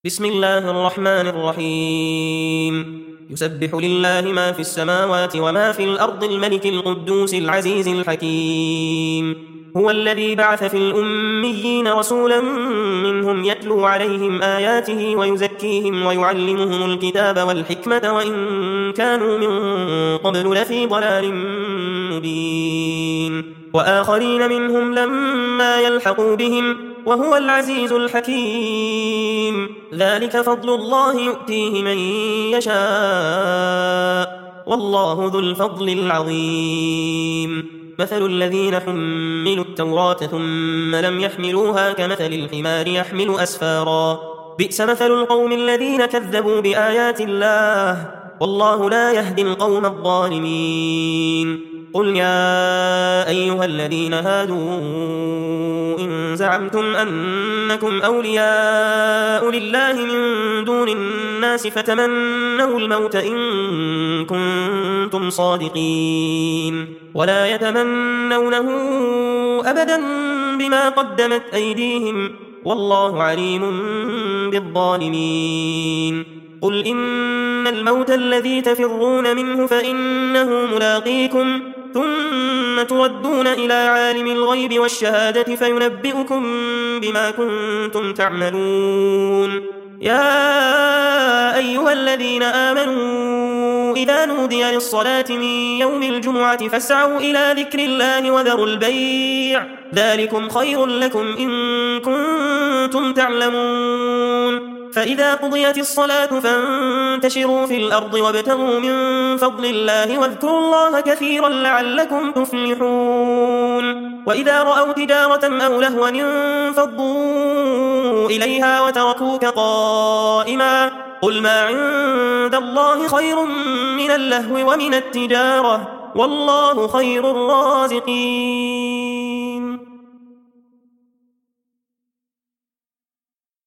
بسم الله الرحمن الرحيم يسبح لله ما في السماوات وما في الأرض الملك القدوس العزيز الحكيم هو الذي بعث في الأميين رسولا منهم يتلو عليهم آياته ويزكيهم ويعلمهم الكتاب والحكمة وإن كانوا من قبل لفي ضلال مبين وآخرين منهم لما يلحقوا بهم وهو العزيز الحكيم ذلك فضل الله يؤتيه من يشاء والله ذو الفضل العظيم مثل الذين حملوا التوراة ثم لم يحملوها كمثل الحمار يحمل أسفارا بئس مثل القوم الذين كذبوا بآيات الله والله لا يهدي القوم الظالمين قل يا أيها الذين هادوا إن زعمتم أنكم أولياء لله من دون الناس فتمنوا الموت إن كنتم صادقين ولا يتمنونه أبدا بما قدمت أيديهم والله عليم بالظالمين قل إن الموت الذي تفرون منه فإنه ملاقيكم ثم تردون إلى عالم الغيب والشهادة فينبئكم بما كنتم تعملون يا أيها الذين آمنوا إذا نودي للصلاة من يوم الجمعة فاسعوا إلى ذكر الله وذروا البيع ذلكم خير لكم إن كنتم تعلمون فإذا قضيت الصلاة فانتشروا في الأرض وابتغوا من فضل الله واذكروا الله كثيرا لعلكم تفلحون وإذا رأوا تجارة أو لهوا انفضوا إليها وتركوك قائما قل ما عند الله خير من اللهو ومن التجارة والله خير الرازقين